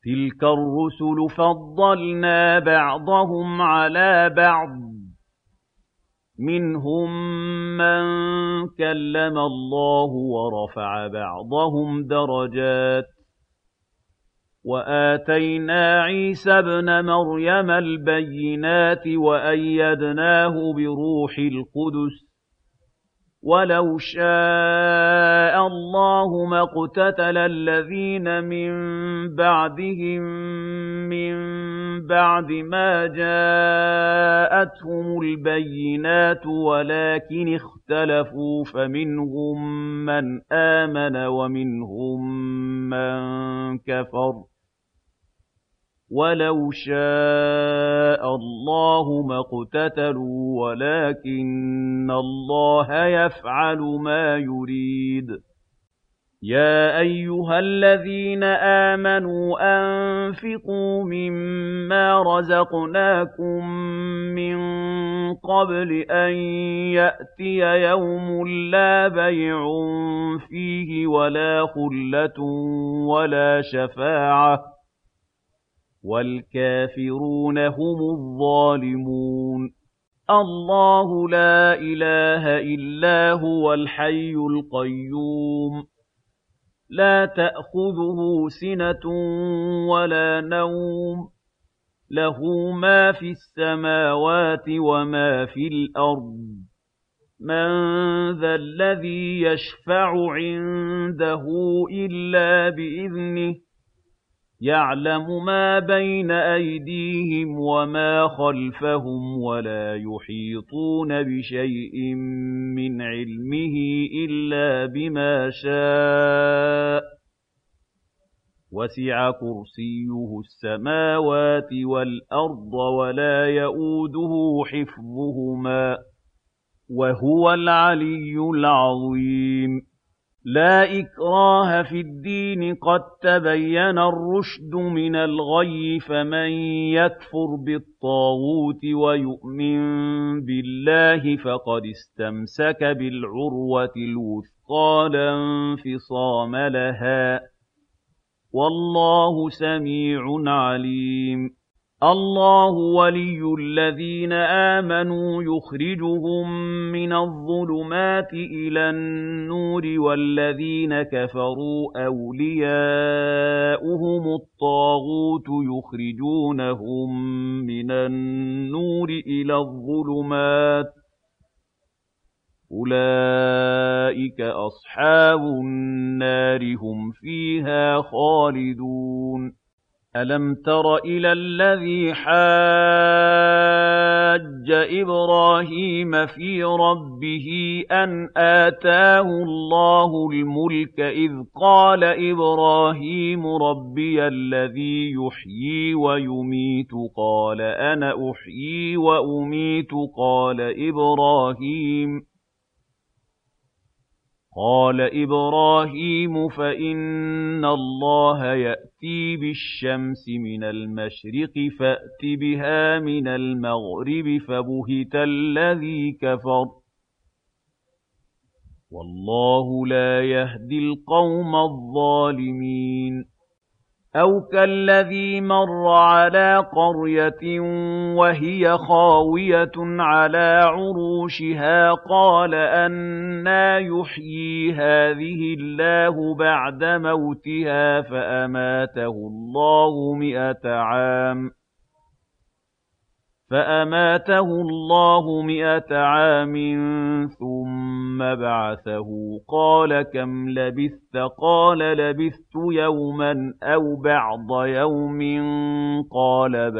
تِلْكَ الرُّسُلُ فَضَّلْنَا بَعْضَهُمْ عَلَىٰ بَعْضٍ ۖ مِّنْهُم مَّن كَلَّمَ اللَّهُ وَرَفَعَ بَعْضَهُمْ دَرَجَاتٍ ۚ وَآتَيْنَا عِيسَى ابْنَ مَرْيَمَ الْبَيِّنَاتِ وَأَيَّدْنَاهُ بِرُوحِ الْقُدُسِ ۗ وَلَوْ شَاءَ اللَّهُ مَا اقْتَتَلَ الَّذِينَ مِن بَعْدِهِم مِّن بَعْدِ مَا جَاءَتْهُمُ الْبَيِّنَاتُ وَلَٰكِنِ اخْتَلَفُوا فَمِنْهُم مَّنْ آمَنَ وَمِنْهُم مَّن كَفَرَ ۚ وَلَوْ شَاءَ اللَّهُ مَا اقْتَتَلُوا وَلَٰكِنَّ اللَّهَ يَفْعَلُ مَا يُرِيدُ يَا أَيُّهَا الَّذِينَ آمَنُوا أَنفِقُوا مِمَّا رَزَقْنَاكُم مِّن قَبْلِ أَن يَأْتِيَ يَوْمٌ لَّا بَيْعٌ فِيهِ وَلَا خُلَّةٌ وَلَا شَفَاعَةٌ ۗ وَالْكَافِرُونَ هُمُ الظَّالِمُونَ اللَّهُ لَا إِلَٰهَ إِلَّا هُوَ الْحَيُّ الْقَيُّومُ لَا تَأْخُذُهُ سِنَةٌ وَلَا نَوْمٌ لَّهُ مَا فِي السَّمَاوَاتِ وَمَا فِي الْأَرْضِ مَن ذَا الَّذِي يَشْفَعُ عِندَهُ إِلَّا بِإِذْنِهِ يَعْلَمُ مَا بَيْنَ أَيْدِيهِمْ وَمَا خَلْفَهُمْ وَلَا يُحِيطُونَ بِشَيْءٍ مِّنْ عِلْمِهِ إِلَّا بِمَا شَاءَ ۚ وَسِعَ كُرْسِيُّهُ السَّمَاوَاتِ وَالْأَرْضَ وَلَا يَئُودُهُ حِفْظُهُمَا ۚ وَهُوَ الْعَلِيُّ الْعَظِيمُ لَا إِكْرَاهَ فِي الدِّينِ ۖ قَد تَّبَيَّنَ الرُّشْدُ مِنَ الْغَيِّ ۚ فَمَن يَكْفُرْ بِالطَّاغُوتِ وَيُؤْمِن بِاللَّهِ فَقَدِ اسْتَمْسَكَ بِالْعُرْوَةِ الْوُثْقَىٰ لَا انفِصَامَ لَهَا ۗ وَاللَّهُ سَمِيعٌ عَلِيمٌ اللَّهُ وَلِيُّ الَّذِينَ آمَنُوا يُخْرِجُهُم مِّنَ الظُّلُمَاتِ إِلَى النُّورِ ۖ وَالَّذِينَ كَفَرُوا أَوْلِيَاؤُهُمُ الطَّاغُوتُ يُخْرِجُونَهُم مِّنَ النُّورِ إِلَى الظُّلُمَاتِ ۗ أُولَٰئِكَ أَصْحَابُ النَّارِ ۖ هُمْ فِيهَا خَالِدُونَ أَلَمْ تَرَ إِلَى الَّذِي حَاجَّ إِبْرَاهِيمَ فِي رَبِّهِ أَنْ آتَاهُ اللَّهُ الْمُلْكَ إِذْ قَالَ إِبْرَاهِيمُ رَبِّيَ الَّذِي يُحْيِي وَيُمِيتُ قَالَ أَنَا أُحْيِي وَأُمِيتُ قَالَ إِبْرَاهِيمُ فَإِنَّ اللَّهَ يَأْتِي بِالشَّمْسِ مِنَ الْمَشْرِقِ فَأْتِ بِهَا مِنَ الْمَغْرِبِ فَبُهِتَ الَّذِي كَفَرَ ۗ وَاللَّهُ لَا يَهْدِي الْقَوْمَ الظَّالِمِينَ أَوْ كَالَّذِي مَرَّ عَلَىٰ قَرْيَةٍ وَهِيَ خَاوِيَةٌ عَلَىٰ عُرُوشِهَا قَالَ أَنَّىٰ يُحْيِي هَٰذِهِ اللَّهُ بَعْدَ مَوْتِهَا فَأَمَاتَهُ اللَّهُ 100 عَامٍ ثُمَّ بَعَثَهُ قَالَ كَمْ لَبِثْتَ قَالَ لَبِثْتُ يَوْمًا أَوْ بَعْضَ يَوْمٍ قَالَ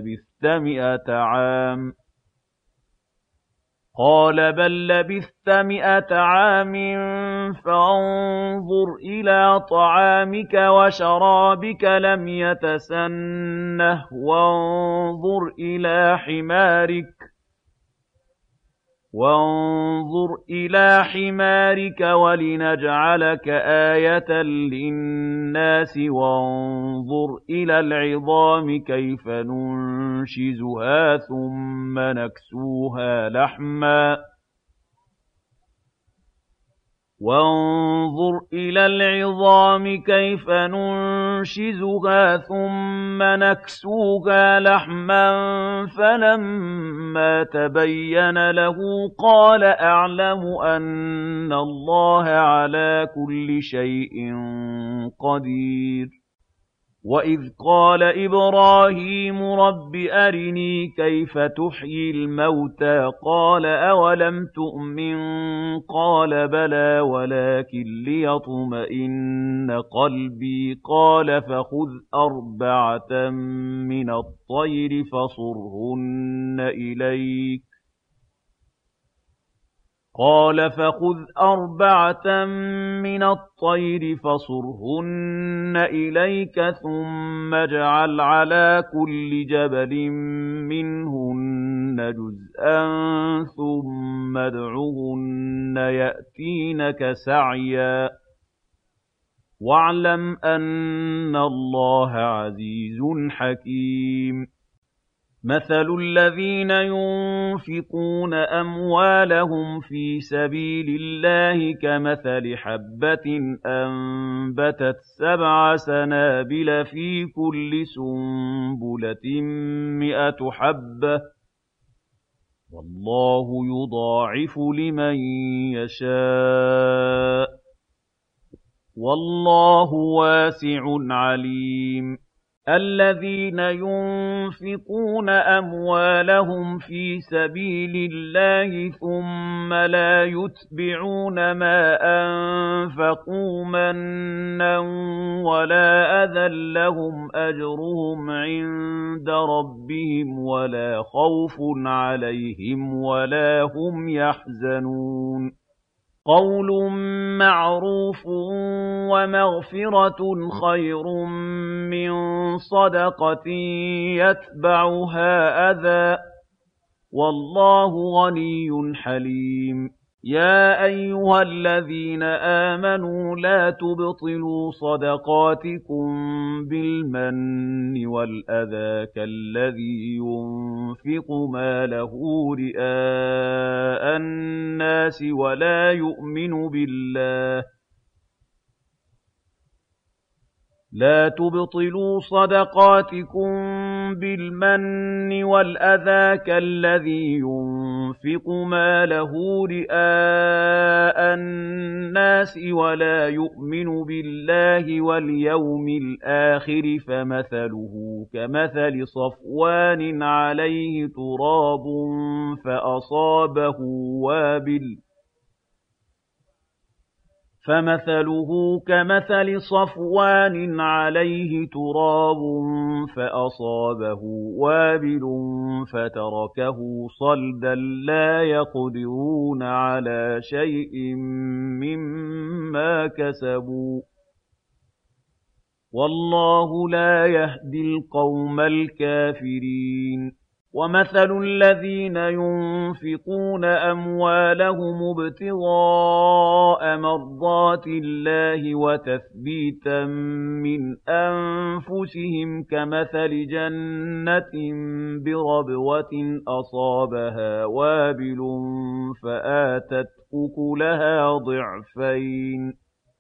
بَل لَّبِثْتَ 100 عَامٍ فَانظُرْ إِلَىٰ طَعَامِكَ وَشَرَابِكَ لَمْ يَتَسَنَّهْ وَانظُرْ إِلَىٰ حِمَارِكَ وَلِنَجْعَلَكَ آيَةً لِّلنَّاسِ وَانظُرْ إِلَى الْعِظَامِ كَيْفَ نُنشِزُهَا ثُمَّ نَكْسُوهَا لَحْمًا وانظُرْ إِلَى الْعِظَامِ كَيْفَ نُنشِزُهَا ثُمَّ نَكْسُوهَا لَحْمًا فَلَمَّا تَبَيَّنَ لَهُ قَالَ أَعْلَمُ أَنَّ اللَّهَ عَلَىٰ كُلِّ شَيْءٍ قَدِيرٌ وَإِذْ قَالَ إِبْرَاهِيمُ رَبِّ أَرِنِي كَيْفَ تُحْيِي الْمَوْتَىٰ قَالَ أَوَلَمْ تُؤْمِن قَالَ بَلَىٰ وَلَٰكِن لِّيَطْمَئِنَّ قَلْبِي قَالَ فَخُذْ أَرْبَعَةً مِّنَ الطَّيْرِ فَصُرْهُنَّ إِلَيْكَ ثُمَّ اجْعَلْ عَلَىٰ كُلِّ جَبَلٍ مِّنْهُنَّ جُزْءًا ثُمَّ ادْعُهُنَّ يَأْتِينَكَ سَعْيًا ۚ وَاعْلَمْ أَنَّ اللَّهَ عَزِيزٌ حَكِيمٌ مَثَلُ الَّذِينَ يُنفِقُونَ أَمْوَالَهُمْ فِي سَبِيلِ اللَّهِ كَمَثَلِ حَبَّةٍ أَنبَتَتْ 7 سَنَابِلَ فِي كُلِّ سُنبُلَةٍ 100 حَبَّةٍ ۗ وَاللَّهُ يُضَاعِفُ لِمَن يَشَاءُ ۗ وَاللَّهُ وَاسِعٌ عَلِيمٌ الَّذِينَ يُنفِقُونَ أَمْوَالَهُمْ فِي سَبِيلِ اللَّهِ ثُمَّ لَا يُتْبِعُونَ مَا أَنفَقُوا مَنًّا وَلَا أَذًى لَّهُمْ أَجْرُهُمْ عِندَ رَبِّهِمْ وَلَا خَوْفٌ عَلَيْهِمْ وَلَا هُمْ يَحْزَنُونَ قَوْلٌ مَّعْرُوفٌ وَمَغْفِرَةٌ خَيْرٌ مِّن صَدَقَةٍ يَتْبَعُهَا أَذًى ۗ وَاللَّهُ غَنِيٌّ حَلِيمٌ يَا أَيُّهَا الَّذِينَ آمَنُوا لَا تُبْطِلُوا صَدَقَاتِكُم بِالْمَنِّ وَالْأَذَىٰ كَالَّذِي يُنفِقُ مَالَهُ رِئَاءَ النَّاسِ وَلَا يُؤْمِنُ بِاللَّهِ ۗ لَا تُبْطِلُوا صَدَقَاتِكُم بِالْمَنِّ وَالْأَذَىٰ كَالَّذِي يُنفِقُ مَالَهُ رِئَاءَ النَّاسِ وَلَا يُؤْمِنُ بِاللَّهِ وَالْيَوْمِ الْآخِرِ فَمَثَلُهُ كَمَثَلِ صَفْوَانٍ عَلَيْهِ تُرَابٌ فَأَصَابَهُ وَابِلٌ فَتَرَكَهُ صَلْدًا لَّا يَقْدِرُونَ عَلَىٰ شَيْءٍ مِّمَّا كَسَبُوا ۗ وَاللَّهُ لَا يَهْدِي الْقَوْمَ الْكَافِرِينَ وَمَثَلُ الَّذِينَ يُنفِقُونَ أَمْوَالَهُمُ ابْتِغَاءَ مَرْضَاتِ اللَّهِ وَتَثْبِيتًا مِّنْ أَنفُسِهِمْ كَمَثَلِ جَنَّةٍ بِرَبْوَةٍ أَصَابَهَا وَابِلٌ فَآتَتْ أُكُلَهَا ضِعْفَيْنِ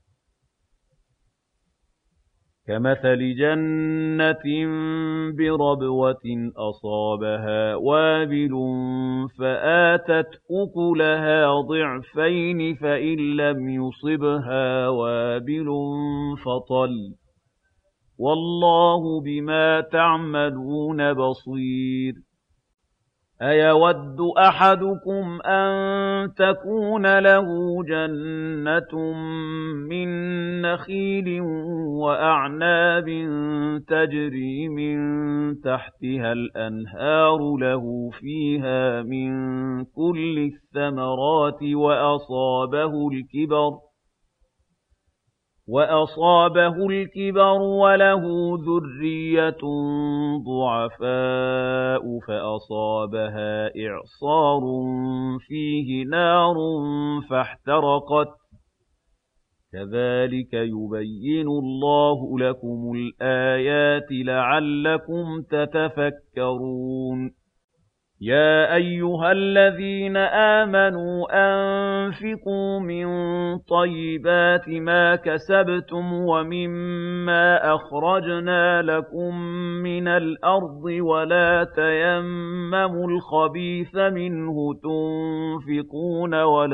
فَإِن لَّمْ يُصِبْهَا وَابِلٌ فَطَلٌّ ۗ وَاللَّهُ بِمَا تَعْمَلُونَ بَصِيرٌ أَيَوَدُّ أَحَدُكُمْ أَن تَكُونَ لَهُ جَنَّةٌ مِّن نَّخِيلٍ وَأَعْنَابٍ تَجْرِي مِن تَحْتِهَا الْأَنْهَارُ لَهُ فِيهَا مِن كُلِّ الثَّمَرَاتِ وَأَصَابَهُ الْكِبَرُ وَلَهُ ذُرِّيَّةٌ ضُعَفَاءُ فَأَصَابَهَا إِعْصَارٌ فِيهِ نَارٌ فَاحْتَرَقَتْ ۗ كَذَٰلِكَ يُبَيِّنُ اللَّهُ لَكُمُ الْآيَاتِ لَعَلَّكُمْ تَتَفَكَّرُونَ يَا أَيُّهَا الَّذِينَ آمَنُوا أَنفِقُوا مِن طَيِّبَاتِ مَا كَسَبْتُمْ وَمِمَّا أَخْرَجْنَا لَكُم مِّنَ الْأَرْضِ وَلَا تَيَمَّمُوا الْخَبِيثَ مِنْهُ تُنفِقُونَ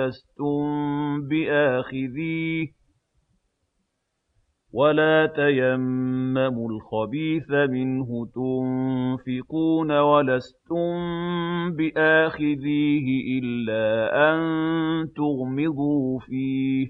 وَلَسْتُم بِآخِذِيهِ إِلَّا أَن تُغْمِضُوا فِيهِ ۚ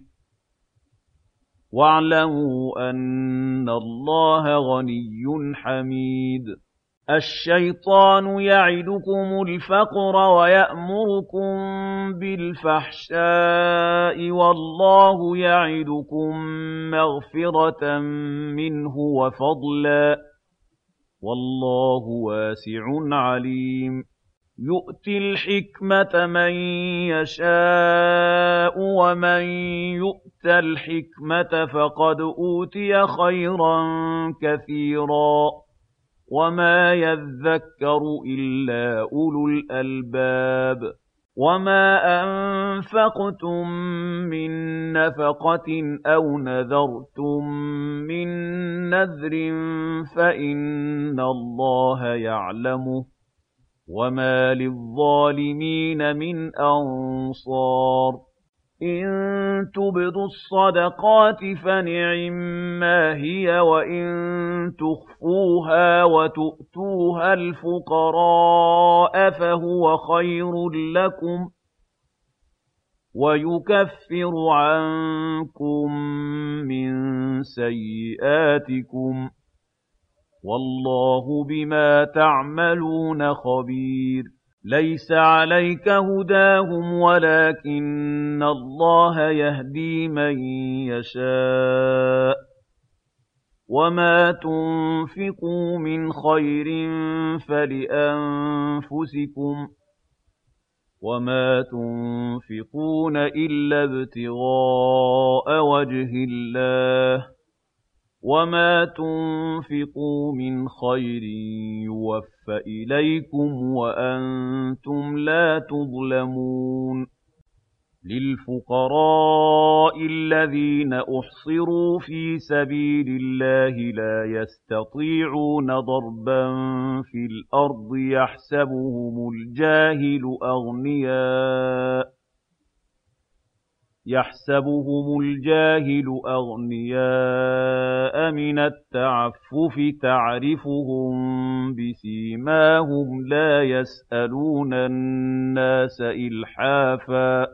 وَاعْلَمُوا أَنَّ اللَّهَ غَنِيٌّ حَمِيدٌ الشَّيْطَانُ يَعِدُكُمُ الْفَقْرَ وَيَأْمُرُكُم بِالْفَحْشَاءِ ۖ وَاللَّهُ يَعِدُكُم مَّغْفِرَةً مِّنْهُ وَفَضْلًا ۗ وَاللَّهُ وَاسِعٌ عَلِيمٌ يُؤْتِي الْحِكْمَةَ مَن يَشَاءُ ۚ وَمَن يُؤْتَ الْحِكْمَةَ فَقَدْ أُوتِيَ خَيْرًا كَثِيرًا ۗ وَمَا يَذَّكَّرُ إِلَّا أُولُو الْأَلْبَابِ وَمَا أَنفَقْتُم مِّن نَّفَقَةٍ أَوْ نَذَرْتُم مِّن نَّذْرٍ فَإِنَّ اللَّهَ يَعْلَمُهُ ۗ وَمَا لِلظَّالِمِينَ مِنْ أَنصَارٍ إِن تُبْدُوا الصَّدَقَاتِ فَنِعِمَّا هِيَ ۖ وَإِن تُخْفُوهَا وَتُؤْتُوهَا الْفُقَرَاءَ فَهُوَ خَيْرٌ لَّكُمْ وَيُكَفِّرُ عَنكُم مِّن سَيِّئَاتِكُمْ ۗ وَاللَّهُ بِمَا تَعْمَلُونَ خَبِيرٌ لَيْسَ عَلَيْكَ هُدَاهُمْ وَلَٰكِنَّ اللَّهَ يَهْدِي مَن يَشَاءُ ۗ وَمَا تُنفِقُوا مِنْ خَيْرٍ فَلِأَنفُسِكُمْ ۚ وَمَا تُنفِقُونَ إِلَّا ابْتِغَاءَ وَجْهِ اللَّهِ ۚ وَمَا تُنفِقُوا مِنْ خَيْرٍ يُوَفَّ إِلَيْكُمْ وَأَنتُمْ لَا تُظْلَمُونَ لِلْفُقَرَاءِ الَّذِينَ أُحْصِرُوا فِي سَبِيلِ اللَّهِ لَا يَسْتَطِيعُونَ ضَرْبًا فِي الْأَرْضِ يَحْسَبُهُمُ الْجَاهِلُ أَغْنِيَاءَ مِنَ التَّعَفُّفِ تَعْرِفُهُم بِسِيمَاهُمْ لَا يَسْأَلُونَ النَّاسَ إِلْحَافًا ۗ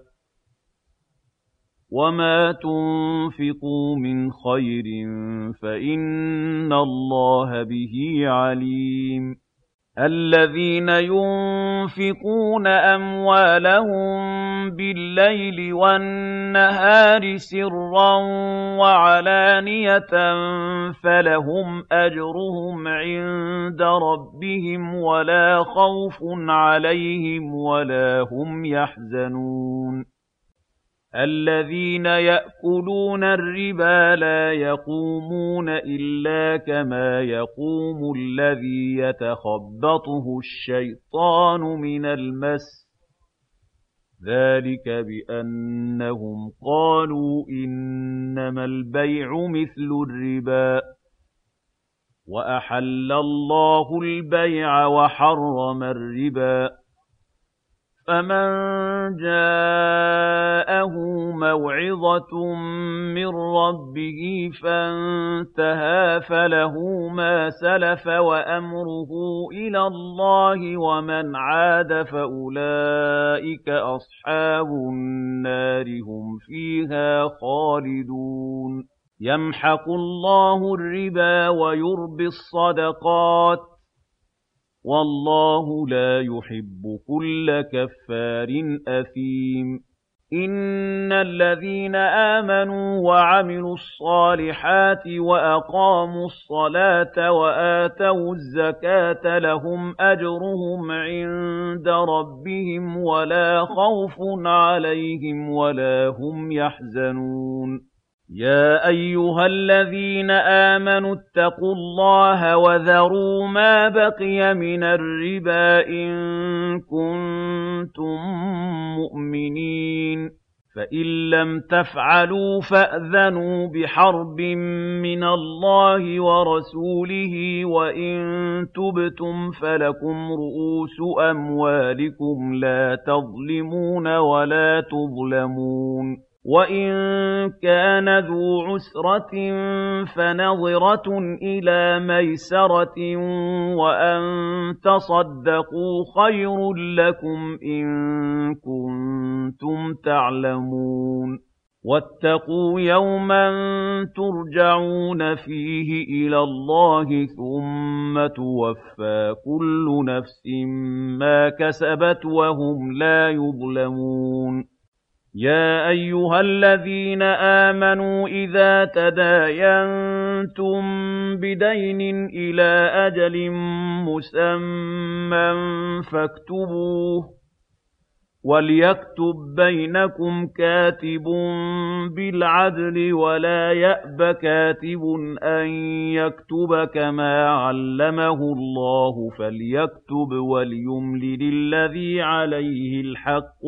وَمَا تُنفِقُوا مِنْ خَيْرٍ فَإِنَّ اللَّهَ بِهِ عَلِيمٌ الَّذِينَ يُنفِقُونَ أَمْوَالَهُم بِاللَّيْلِ وَالنَّهَارِ سِرًّا وَعَلَانِيَةً فَلَهُمْ أَجْرُهُمْ عِندَ رَبِّهِمْ وَلَا خَوْفٌ عَلَيْهِمْ وَلَا هُمْ يَحْزَنُونَ الَّذِينَ يَأْكُلُونَ الرِّبَا لَا يَقُومُونَ إِلَّا كَمَا يَقُومُ الَّذِي يَتَخَبَّطُهُ الشَّيْطَانُ مِنَ الْمَسِّ ۚ ذَٰلِكَ بِأَنَّهُمْ قَالُوا إِنَّمَا الْبَيْعُ مِثْلُ الرِّبَا ۗ وَأَحَلَّ اللَّهُ الْبَيْعَ وَحَرَّمَ الرِّبَا ۚ فَمَن جَاءَهُ مَوْعِظَةٌ مِّن رَّبِّهِ فَانتَهَىٰ فَلَهُ مَا سَلَفَ وَأَمْرُهُ إِلَى اللَّهِ ۖ وَمَنْ عَادَ فَأُولَٰئِكَ أَصْحَابُ النَّارِ ۖ هُمْ فِيهَا خَالِدُونَ يَمْحَقُ اللَّهُ الرِّبَا وَيُرْبِي الصَّدَقَاتِ ۗ وَاللَّهُ لَا يُحِبُّ كُلَّ كَفَّارٍ أَثِيمٍ إِنَّ الَّذِينَ آمَنُوا وَعَمِلُوا الصَّالِحَاتِ وَأَقَامُوا الصَّلَاةَ وَآتَوُا الزَّكَاةَ لَهُمْ أَجْرُهُمْ عِندَ رَبِّهِمْ وَلَا خَوْفٌ عَلَيْهِمْ وَلَا هُمْ يَحْزَنُونَ يَا أَيُّهَا الَّذِينَ آمَنُوا اتَّقُوا اللَّهَ وَذَرُوا مَا بَقِيَ مِنَ الرِّبَا إِن كُنتُم مُّؤْمِنِينَ فَإِن لَّمْ تَفْعَلُوا فَأْذَنُوا بِحَرْبٍ مِّنَ اللَّهِ وَرَسُولِهِ وَإِن تُبْتُمْ فَلَكُمْ رُءُوسُ أَمْوَالِكُمْ لَا تَظْلِمُونَ وَلَا تُظْلَمُونَ وَإِن كَانَ ذُو عُسْرَةٍ فَنَظِرَةٌ إِلَىٰ مَيْسَرَةٍ وَأَن تَصَدَّقُوا خَيْرٌ لَّكُمْ إِن كُنتُمْ تَعْلَمُونَ وَاتَّقُوا يَوْمًا تُرْجَعُونَ فِيهِ إِلَى اللَّهِ ثُمَّ تُوَفَّىٰ كُلُّ نَفْسٍ مَّا كَسَبَتْ وَهُمْ لَا يُظْلَمُونَ يَا أَيُّهَا الَّذِينَ آمَنُوا إِذَا تَدَايَنتُم بِدَيْنٍ إِلَىٰ أَجَلٍ مُّسَمًّى فَاكْتُبُوهُ وَلْيَكْتُب بَّيْنَكُمْ كَاتِبٌ بِالْعَدْلِ وَلَا يَأْبَ كَاتِبٌ أَن يَكْتُبَ كَمَا عَلَّمَهُ اللَّهُ فَلْيَكْتُبْ وَلْيُمْلِلِ الَّذِي عَلَيْهِ الْحَقُّ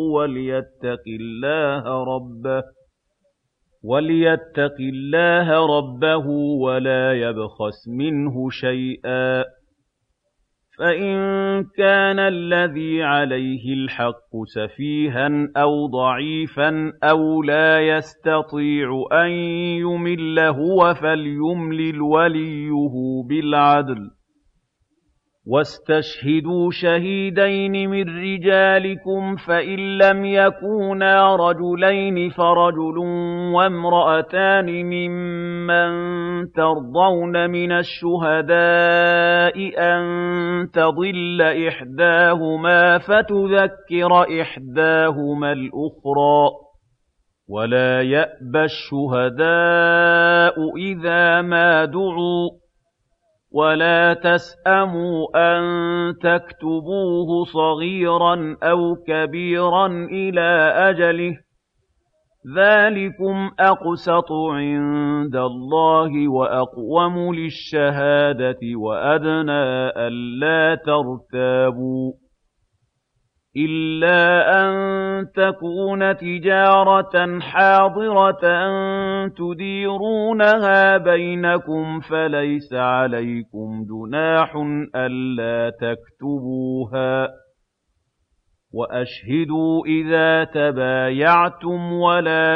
وَلْيَتَّقِ اللَّهَ رَبَّهُ وَلَا يَبْخَسْ مِنْهُ شَيْئًا ۖ فَإِن كَانَ الَّذِي عَلَيْهِ الْحَقُّ سَفِيهًا أَوْ ضَعِيفًا أَوْ لَا يَسْتَطِيعُ أَن يُمِلَّ هُوَ فَلْيُمْلِلْ وَلِيُّهُ بِالْعَدْلِ ۚ وَاسْتَشْهِدُوا شَهِيدَيْنِ مِن رِّجَالِكُمْ ۖ فَإِن لَّمْ يَكُونَا رَجُلَيْنِ فَرَجُلٌ وَامْرَأَتَانِ مِمَّن تَرْضَوْنَ مِنَ الشُّهَدَاءِ أَن تَضِلَّ إِحْدَاهُمَا فَتُذَكِّرَ إِحْدَاهُمَا الْأُخْرَىٰ ۚ وَلَا يَأْبَ الشُّهَدَاءُ إِذَا مَا دُعُوا ۚ وَلَا تَسْأَمُوا أَن تَكْتُبُوهُ صَغِيرًا أَوْ كَبِيرًا إِلَىٰ أَجَلِهِ ۚ ذَٰلِكُمْ أَقْسَطُ عِندَ اللَّهِ وَأَقْوَمُ لِلشَّهَادَةِ وَأَدْنَىٰ أَلَّا تَرْتَابُوا ۖ إِلَّا أَن تَكُونَ تِجَارَةً حَاضِرَةً تُدِيرُونَهَا بَيْنَكُمْ فَلَيْسَ عَلَيْكُمْ جُنَاحٌ أَلَّا تَكْتُبُوهَا ۗ وَأَشْهِدُوا إِذَا تَبَايَعْتُمْ وَلَا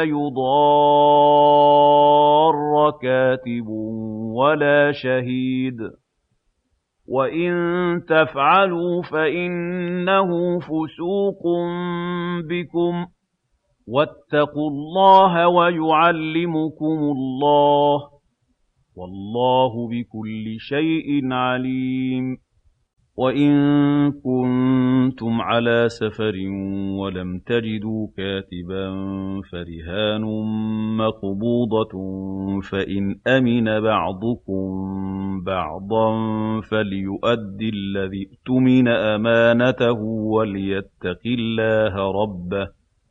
يُضَارَّ كَاتِبٌ وَلَا شَهِيدٌ ۚ وَإِن تَفْعَلُوا فَإِنَّهُ فُسُوقٌ بِكُمْ ۗ وَاتَّقُوا اللَّهَ وَيُعَلِّمُكُمُ اللَّهُ ۗ وَاللَّهُ بِكُلِّ شَيْءٍ عَلِيمٌ وَإِن كُنتُمْ عَلَىٰ سَفَرٍ وَلَمْ تَجِدُوا كَاتِبًا فَرِهَانٌ مَّقْبُوضَةٌ ۖ فَإِنْ أَمِنَ بَعْضُكُم بَعْضًا فَلْيُؤَدِّ الَّذِي اؤْتُمِنَ أَمَانَتَهُ وَلْيَتَّقِ اللَّهَ رَبَّهُ ۗ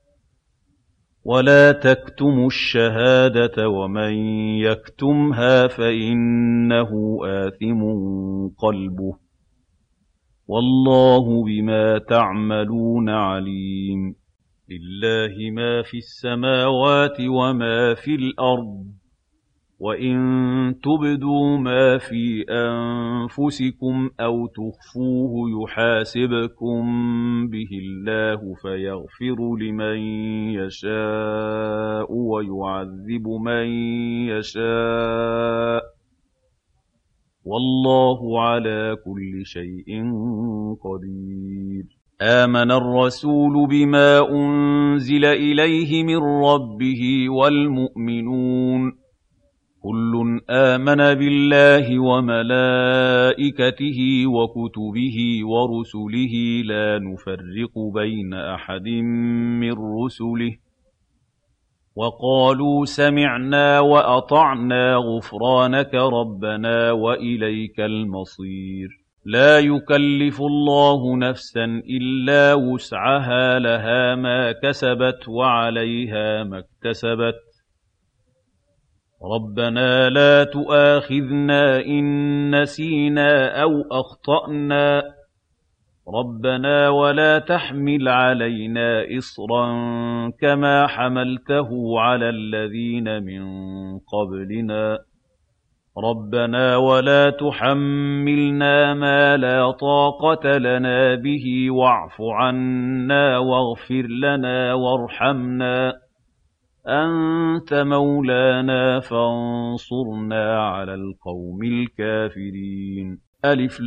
وَلَا تَكْتُمُوا الشَّهَادَةَ وَمَن يَكْتُمْهَا فَإِنَّهُ آثِمٌ قَلْبُهُ ۗ وَاللَّهُ بِمَا تَعْمَلُونَ عَلِيمٌ لِّلَّهِ مَا فِي السَّمَاوَاتِ وَمَا فِي الْأَرْضِ ۚ وَإِن تُبْدُوا مَا فِي أَنفُسِكُمْ أَوْ تُخْفُوهُ يُحَاسِبْكُم بِهِ اللَّهُ فَيَغْفِرُ لِمَن يَشَاءُ وَيُعَذِّبُ مَن يَشَاءُ ۗ وَاللَّهُ عَلَىٰ كُلِّ شَيْءٍ قَدِيرٌ آمَنَ الرَّسُولُ بِمَا أُنزِلَ إِلَيْهِ مِن رَّبِّهِ وَالْمُؤْمِنُونَ كُلٌّ آمَنَ بِاللَّهِ وَمَلَائِكَتِهِ وَكُتُبِهِ وَرُسُلِهِ لَا نُفَرِّقُ بَيْنَ أَحَدٍ مِّن رُّسُلِهِ ۚ وَقَالُوا سَمِعْنَا وَأَطَعْنَا غُفْرَانَكَ رَبَّنَا وَإِلَيْكَ الْمَصِيرُ لَا يُكَلِّفُ اللَّهُ نَفْسًا إِلَّا وُسْعَهَا ۖ لَهَا مَا كَسَبَتْ وَعَلَيْهَا مَا اكْتَسَبَتْ ۗ رَبَّنَا لَا تُؤَاخِذْنَا إِن نَّسِينَا أَوْ أَخْطَأْنَا رَبَّنَا وَلَا تَحْمِلْ عَلَيْنَا إِصْرًا كَمَا حَمَلْتَهُ عَلَى الَّذِينَ مِن قَبْلِنَا رَبَّنَا وَلَا تُحَمِّلْنَا مَا لَا طَاقَةَ لَنَا بِهِ وَاعْفُ عَنَّا وَاغْفِرْ لَنَا وَارْحَمْنَا أَنتَ مَوْلَانَا فَانصُرْنَا عَلَى الْقَوْمِ الْكَافِرِينَ أَلِفْ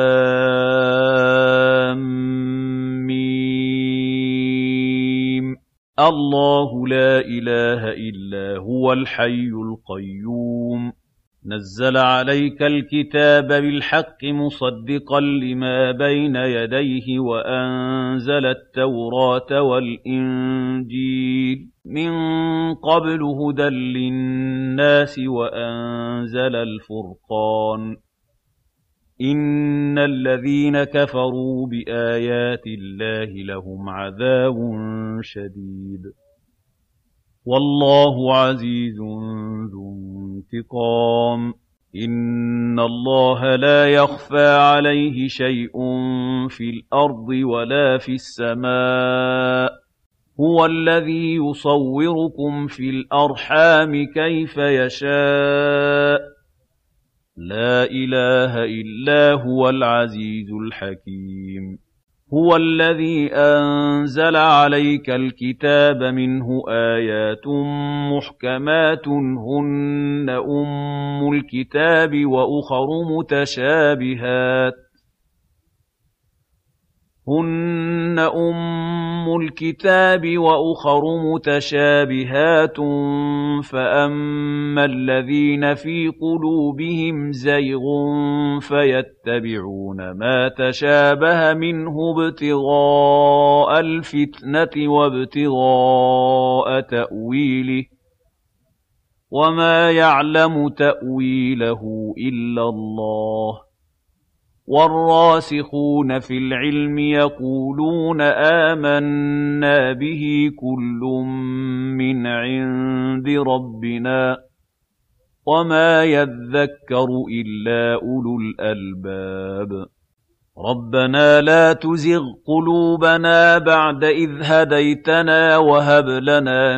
لام ميم الله لا إله إلا هو الحي القيوم نزل عليك الكتاب بالحق مصدقا لما بين يديه وأنزل التوراة والإنجيل من قبل هدى للناس وأنزل الفرقان إن الذين كفروا بآيات الله لهم عذاب شديد والله عزيز ذو انتقام إن الله لا يخفى عليه شيء في الأرض ولا في السماء هو الذي يصوركم في الأرحام كيف يشاء لا إله إلا هو العزيز الحكيم هو الذي أنزل عليك الكتاب منه آيات محكمات هن أم الكتاب وأخر متشابهات فأما الذين في قلوبهم زيغ فيتبعون ما تشابه منه ابتغاء الفتنة وابتغاء تأويله وما يعلم تأويله إلا الله والراسخون في العلم يقولون آمنا به كل من عند ربنا وما يذكر إلا أولو الألباب ربنا لا تزغ قلوبنا بعد إذ هديتنا وهب لنا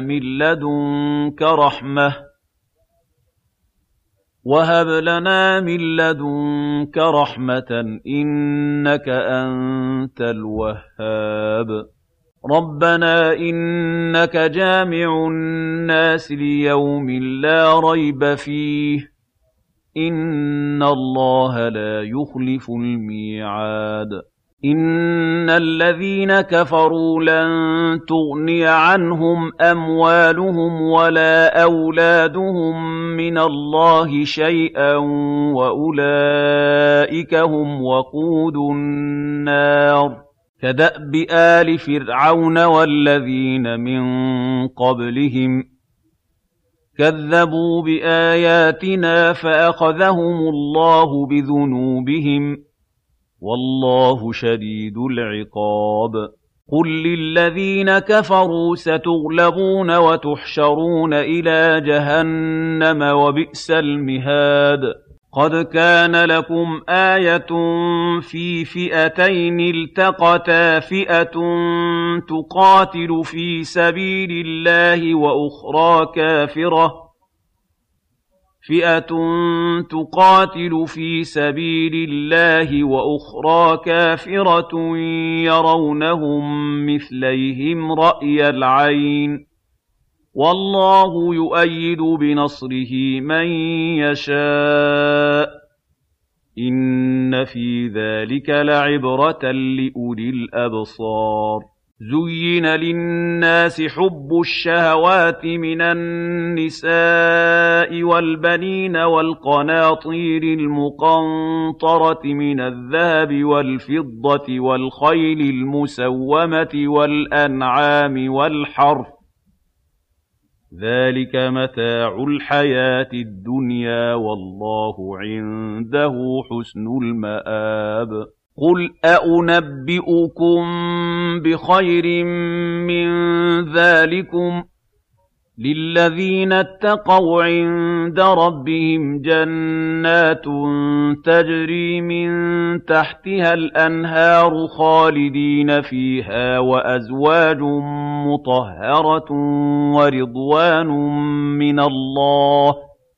من لدنك رحمة إنك أنت الوهاب ربنا إنك جامع الناس ليوم لا ريب فيه إن الله لا يخلف الميعاد إن الذين كفروا لن تغني عنهم أموالهم ولا أولادهم من الله شيئا وأولئك هم وقود النار كدأب آل فرعون والذين من قبلهم كذبوا بآياتنا فأخذهم الله بذنوبهم والله شديد العقاب قل للذين كفروا ستغلبون وتحشرون إلى جهنم وبئس المهاد قد كان لكم آية في فئتين التقتا فئة تقاتل في سبيل الله وأخرى كافرة يرونهم مثليهم رأي العين والله يؤيد بنصره من يشاء إن في ذلك لعبرة لأولي الأبصار زين للناس حب الشهوات من النساء والبنين والقناطير المقنطرة من الذهب والفضة والخيل المسومة والأنعام والحرث ذلك متاع الحياة الدنيا والله عنده حسن المآب قل أأنبئكم بخير من ذلكم لِلَّذِينَ اتَّقَوْا عِندَ رَبِّهِمْ جَنَّاتٌ تَجْرِي مِن تَحْتِهَا الْأَنْهَارُ خَالِدِينَ فِيهَا وَأَزْوَاجٌ مُّطَهَّرَةٌ وَرِضْوَانٌ مِّنَ اللَّهِ ۗ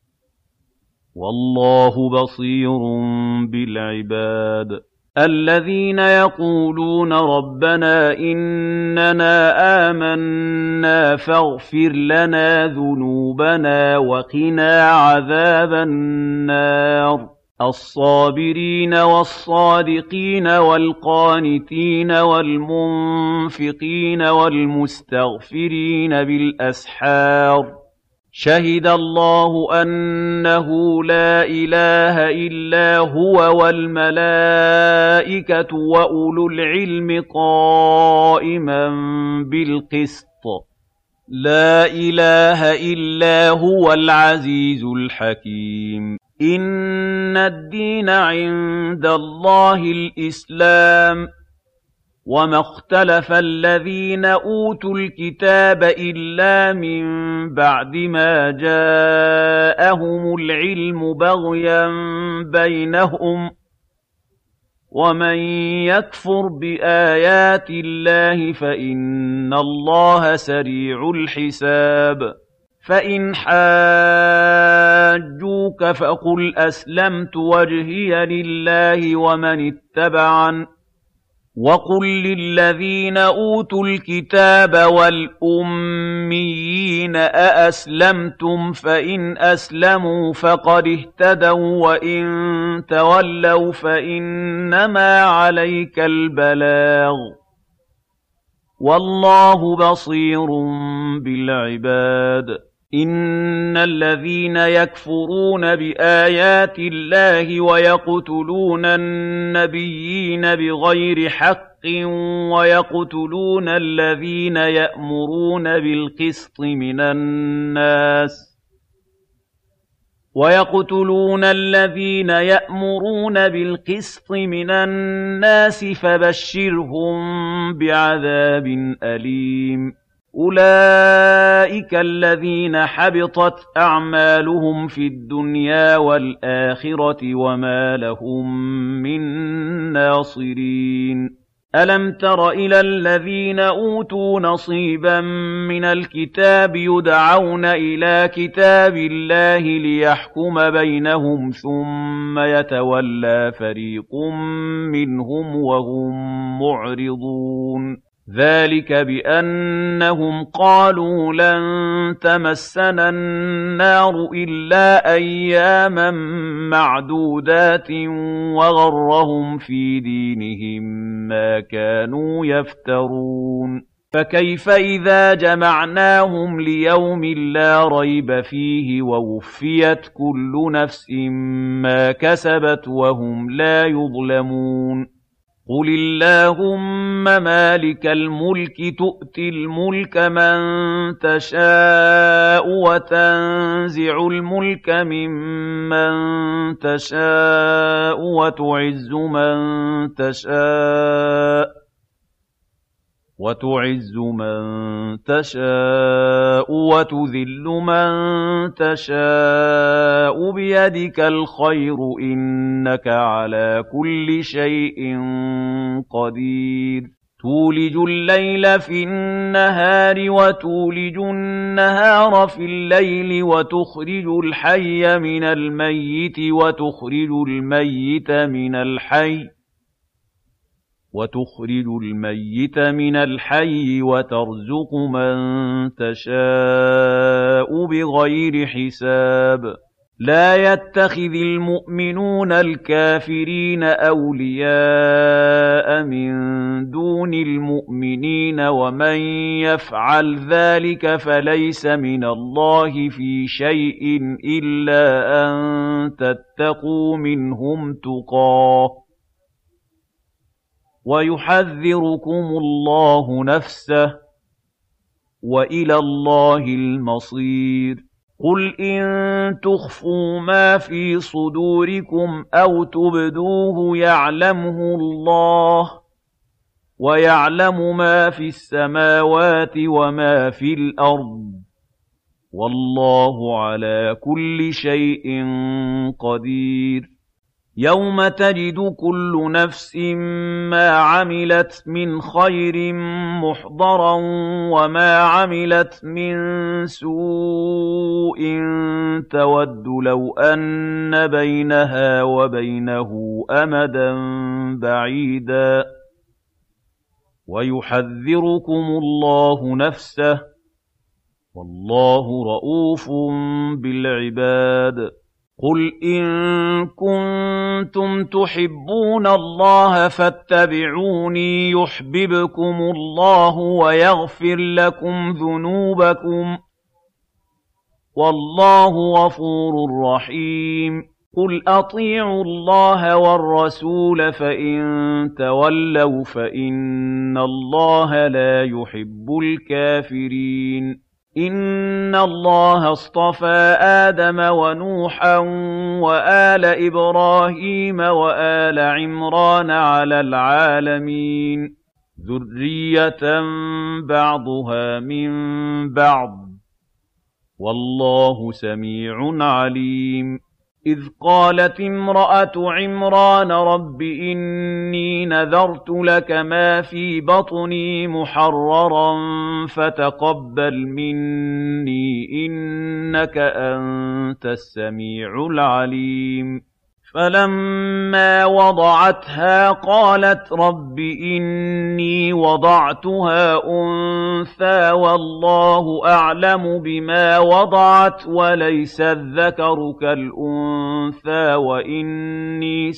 وَاللَّهُ بَصِيرٌ بِالْعِبَادِ الَّذِينَ يَقُولُونَ رَبَّنَا إِنَّنَا آمَنَّا فَاغْفِرْ لَنَا ذُنُوبَنَا وَقِنَا عَذَابَ النَّارِ الصَّابِرِينَ وَالصَّادِقِينَ وَالْقَانِتِينَ وَالْمُنفِقِينَ وَالْمُسْتَغْفِرِينَ بِالْأَسْحَارِ شَهِدَ اللَّهُ أَنَّهُ لَا إِلَٰهَ إِلَّا هُوَ وَالْمَلَائِكَةُ وَأُولُو الْعِلْمِ قَائِمًا بِالْقِسْطِ لَا إِلَٰهَ إِلَّا هُوَ الْعَزِيزُ الْحَكِيمُ إِنَّ الدِّينَ عِندَ اللَّهِ الْإِسْلَامُ وَمَا اخْتَلَفَ الَّذِينَ أُوتُوا الْكِتَابَ إِلَّا مِن بَعْدِ مَا جَاءَهُمُ الْعِلْمُ بَغْيًا بَيْنَهُمْ ۗ وَمَن يَكْفُرْ بِآيَاتِ اللَّهِ فَإِنَّ اللَّهَ سَرِيعُ الْحِسَابِ فَإِنْ حَاجُّوكَ فَقُلْ أَسْلَمْتُ وَجْهِيَ لِلَّهِ وَمَنِ اتَّبَعَنِ ۗ وَقُل لِّلَّذِينَ أُوتُوا الْكِتَابَ وَالْأُمِّيِّينَ أَأَسْلَمْتُمْ ۖ فَإِنْ أَسْلَمُوا فَقَدِ اهْتَدَوا ۖ وَّإِن تَوَلَّوْا فَإِنَّمَا عَلَيْكَ الْبَلَاغُ ۗ وَاللَّهُ بَصِيرٌ بِالْعِبَادِ إِنَّ الَّذِينَ يَكْفُرُونَ بِآيَاتِ اللَّهِ وَيَقْتُلُونَ النَّبِيِّينَ بِغَيْرِ حَقٍّ وَيَقْتُلُونَ الَّذِينَ يَأْمُرُونَ بِالْقِسْطِ مِنَ النَّاسِ فَبَشِّرْهُم بِعَذَابٍ أَلِيمٍ أُولَٰئِكَ الَّذِينَ حَبِطَتْ أَعْمَالُهُمْ فِي الدُّنْيَا وَالْآخِرَةِ وَمَا لَهُم مِّن نَّاصِرِينَ أَلَمْ تَرَ إِلَى الَّذِينَ أُوتُوا نَصِيبًا مِّنَ الْكِتَابِ يُدْعَوْنَ إِلَىٰ كِتَابِ اللَّهِ لِيَحْكُمَ بَيْنَهُمْ ثُمَّ يَتَوَلَّىٰ فَرِيقٌ مِّنْهُمْ وَهُم مُّعْرِضُونَ ذَٰلِكَ بِأَنَّهُمْ قَالُوا لَن تَمَسَّنَا النَّارُ إِلَّا أَيَّامًا مَّعْدُودَاتٍ وَغَرَّهُمْ فِي دِينِهِم مَّا كَانُوا يَفْتَرُونَ فَكَيْفَ إِذَا جَمَعْنَاهُمْ لِيَوْمٍ لَّا رَيْبَ فِيهِ وَوُفِّيَتْ كُلُّ نَفْسٍ مَّا كَسَبَتْ وَهُمْ لَا يُظْلَمُونَ قُلِ اللَّهُمَّ مَالِكَ الْمُلْكِ تُؤْتِي الْمُلْكَ مَن تَشَاءُ وَتَنزِعُ الْمُلْكَ مِمَّن تَشَاءُ وَتُعِزُّ مَن تَشَاءُ وَتُذِلُّ مَن تَشَاءُ بِيَدِكَ الْخَيْرُ ۖ إِنَّكَ عَلَىٰ كُلِّ شَيْءٍ قَدِيرٌ تُولِجُ اللَّيْلَ فِي النَّهَارِ وَتُولِجُ النَّهَارَ فِي اللَّيْلِ وَتُخْرِجُ الْحَيَّ مِنَ الْمَيِّتِ وَتُخْرِجُ الْمَيِّتَ مِنَ الْحَيِّ وَتَرْزُقُ مَن تَشَاءُ بِغَيْرِ حِسَابٍ لَا يَتَّخِذِ الْمُؤْمِنُونَ الْكَافِرِينَ أَوْلِيَاءَ مِن دُونِ الْمُؤْمِنِينَ ۖ وَمَن يَفْعَلْ ذَٰلِكَ فَلَيْسَ مِنَ اللَّهِ فِي شَيْءٍ إِلَّا أَن تَتَّقُوا مِنْهُمْ تُقَاةً وَيُحَذِّرُكُمُ اللَّهُ نَفْسَهُ ۗ وَإِلَى اللَّهِ الْمَصِيرُ قُلْ إِن تُخْفُوا مَا فِي صُدُورِكُمْ أَوْ تُبْدُوهُ يَعْلَمْهُ اللَّهُ ۗ وَيَعْلَمُ مَا فِي السَّمَاوَاتِ وَمَا فِي الْأَرْضِ وَاللَّهُ عَلَىٰ كُلِّ شَيْءٍ قَدِيرٌ يَوْمَ تَجِدُ كُلُّ نَفْسٍ مَّا عَمِلَتْ مِنْ خَيْرٍ مُّحْضَرًا وَمَا عَمِلَتْ مِن سُوءٍ تَوَدُّ لَوْ أَنَّ بَيْنَهَا وَبَيْنَهُ أَمَدًا بَعِيدًا وَيُحَذِّرُكُمُ اللَّهُ نَفْسَهُ ۗ وَاللَّهُ رَءُوفٌ بِالْعِبَادِ قُلْ إِن كُنتُمْ تُحِبُّونَ اللَّهَ فَاتَّبِعُونِي يُحْبِبْكُمُ اللَّهُ وَيَغْفِرْ لَكُمْ ذُنُوبَكُمْ ۗ وَاللَّهُ غَفُورٌ رَّحِيمٌ قُلْ أَطِيعُوا اللَّهَ وَالرَّسُولَ فَإِن تَوَلَّوْا فَإِنَّ اللَّهَ لَا يُحِبُّ الْكَافِرِينَ إِنَّ اللَّهَ اصْطَفَىٰ آدَمَ وَنُوحًا وَآلَ إِبْرَاهِيمَ وَآلَ عِمْرَانَ عَلَى الْعَالَمِينَ ذُرِّيَّةً بَعْضُهَا مِن بَعْضٍ ۗ وَاللَّهُ سَمِيعٌ عَلِيمٌ إِذْ قَالَتِ امْرَأَتُ عِمْرَانَ رَبِّ إِنِّي نَذَرْتُ لَكَ مَا فِي بَطْنِي مُحَرَّرًا فَتَقَبَّلْ مِنِّي ۖ إِنَّكَ أَنتَ السَّمِيعُ الْعَلِيمُ فَلَمَّا وَضَعَتْهَا قَالَتْ رَبِّ إِنِّي وَضَعْتُهَا أُنثَىٰ وَاللَّهُ أَعْلَمُ بِمَا وَضَعَتْ وَلَيْسَ الذَّكَرُ كَالْأُنثَىٰ وَإِنِّي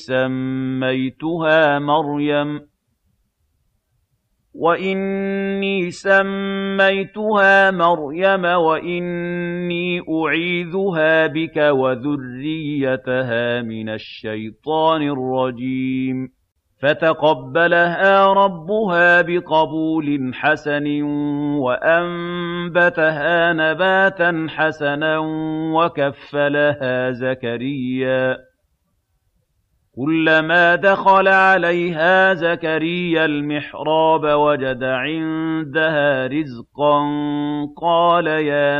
سَمَّيْتُهَا مَرْيَمَ وَإِنِّي أُعِيذُهَا بِكَ وَذُرِّيَّتَهَا مِنَ الشَّيْطَانِ الرَّجِيمِ فَتَقَبَّلَهَا رَبُّهَا بِقَبُولٍ حَسَنٍ وَأَنبَتَهَا نَبَاتًا حَسَنًا وَكَفَّلَهَا زَكَرِيَّا كُلَّمَا دَخَلَ عَلَيْهَا زَكَرِيَّا الْمِحْرَابَ وَجَدَ عِندَهَا رِزْقًا قَالَ يَا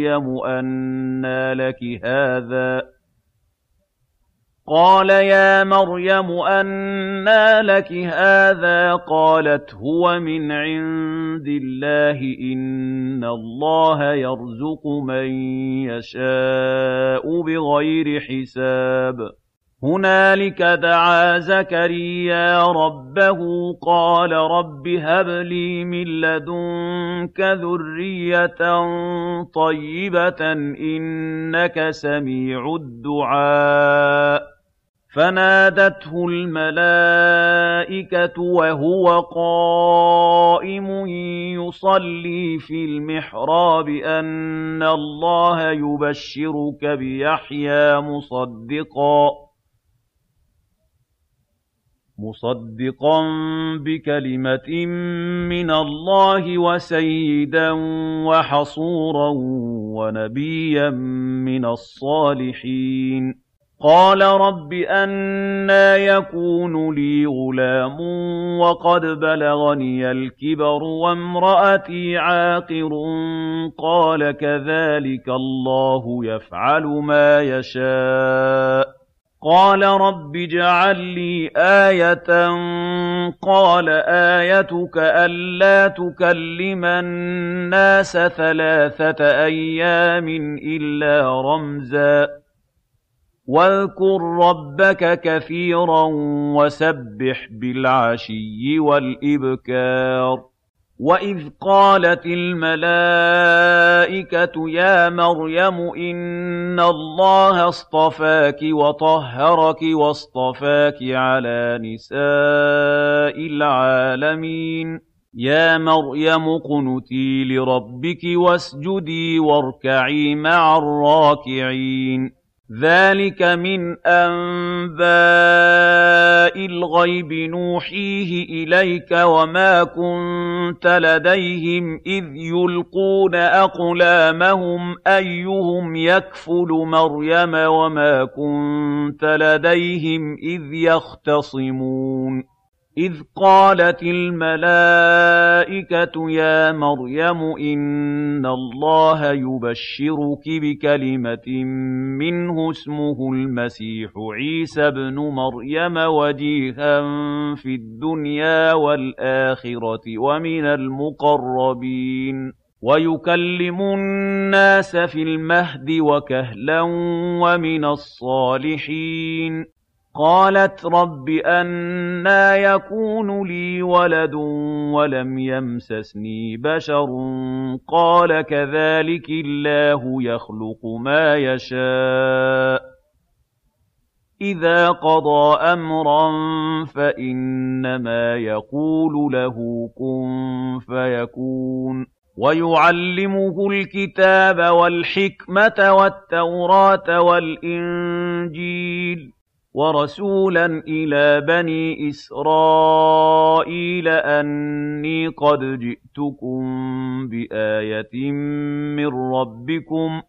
مَرْيَمُ أَنَّىٰ لَكِ هَٰذَا قَالَتْ هُوَ مِنْ عِندِ اللَّهِ ۖ إِنَّ اللَّهَ يَرْزُقُ مَن يَشَاءُ بِغَيْرِ حِسَابٍ هُنَالِكَ دَعَا زَكَرِيَّا رَبَّهُ قَالَ رَبِّ هَبْ لِي مِن لَّدُنكَ ذُرِّيَّةً طَيِّبَةً ۖ إِنَّكَ سَمِيعُ الدُّعَاءِ فَنَادَتْهُ الْمَلَائِكَةُ وَهُوَ قَائِمٌ يُصَلِّي فِي الْمِحْرَابِ أَنَّ اللَّهَ يُبَشِّرُكَ بِيَحْيَىٰ مُصَدِّقًا بِكَلِمَةٍ مِّنَ اللَّهِ وَسَيِّدًا وَحَصُورًا وَنَبِيًّا مِّنَ الصَّالِحِينَ قَالَ رَبِّ أَنَّىٰ يَكُونُ لِي غُلَامٌ وَقَدْ بَلَغَنِيَ الْكِبَرُ وَامْرَأَتِي عَاقِرٌ قَالَ كَذَٰلِكَ اللَّهُ يَفْعَلُ مَا يَشَاءُ قَالَ رَبِّ اجْعَل لِّي آيَةً قَالَ آيَتُكَ أَلَّا تُكَلِّمَ النَّاسَ 3 أيام إِلَّا رَمْزًا وَاذْكُر رَّبَّكَ كَثِيرًا وَسَبِّحْ بِالْعَشِيِّ وَالْإِبْكَارِ وَإِذْ قَالَتِ الْمَلَائِكَةُ يَا مَرْيَمُ إِنَّ اللَّهَ اصْطَفَاكِ وَطَهَّرَكِ وَاصْطَفَاكِ عَلَىٰ نِسَاءِ الْعَالَمِينَ يَا مَرْيَمُ اقْنُتِي لِرَبِّكِ وَاسْجُدِي وَارْكَعِي مَعَ الرَّاكِعِينَ ذَٰلِكَ مِنْ أَنبَاءِ الْغَيْبِ نُوحِيهِ إِلَيْكَ وَمَا كُنتَ لَدَيْهِمْ إِذْ يُلْقُونَ أَقْلَامَهُمْ أَيُّهُمْ يَكْفُلُ مَرْيَمَ وَمَا كُنتَ لَدَيْهِمْ إِذْ يَخْتَصِمُونَ إذ قالت الملائكة يا مريم إن الله يبشرك بكلمة منه اسمه المسيح عيسى ابن مريم وجيها في الدنيا والآخرة ومن المقربين ويكلم الناس في المهد وكهلا ومن الصالحين قالت رب أنى يكون لي ولد ولم يمسسني بشر قال كذلك الله يخلق ما يشاء إذا قضى أمرا فإنما يقول له كن فيكون ويعلمه الكتاب والحكمة والتوراة والإنجيل ورسولا إلى بني إسرائيل أني قد جئتكم بآية من ربكم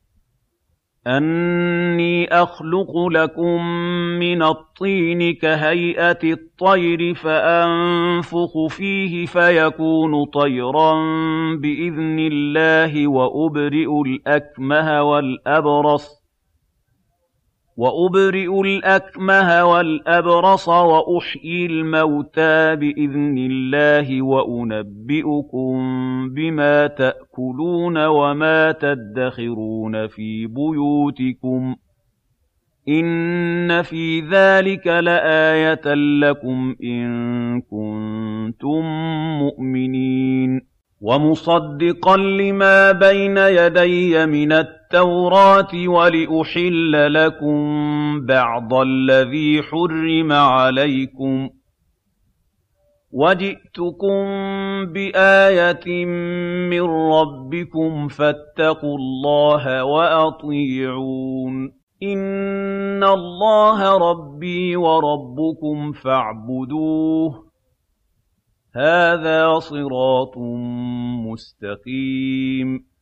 أني أخلق لكم من الطين كهيئة الطير فأنفخ فيه فيكون طيرا بإذن الله وأبرئ الأكمه والأبرص وأحيي الموتى بإذن الله وأنبئكم بما تأكلون وما تدخرون في بيوتكم إن في ذلك لآية لكم إن كنتم مؤمنين ومصدقا لما بين يدي من التوراة ولأحل لكم بعض الذي حرم عليكم وجئتكم بآية من ربكم فاتقوا الله وأطيعون إن الله ربي وربكم فاعبدوه هذا صراط مستقيم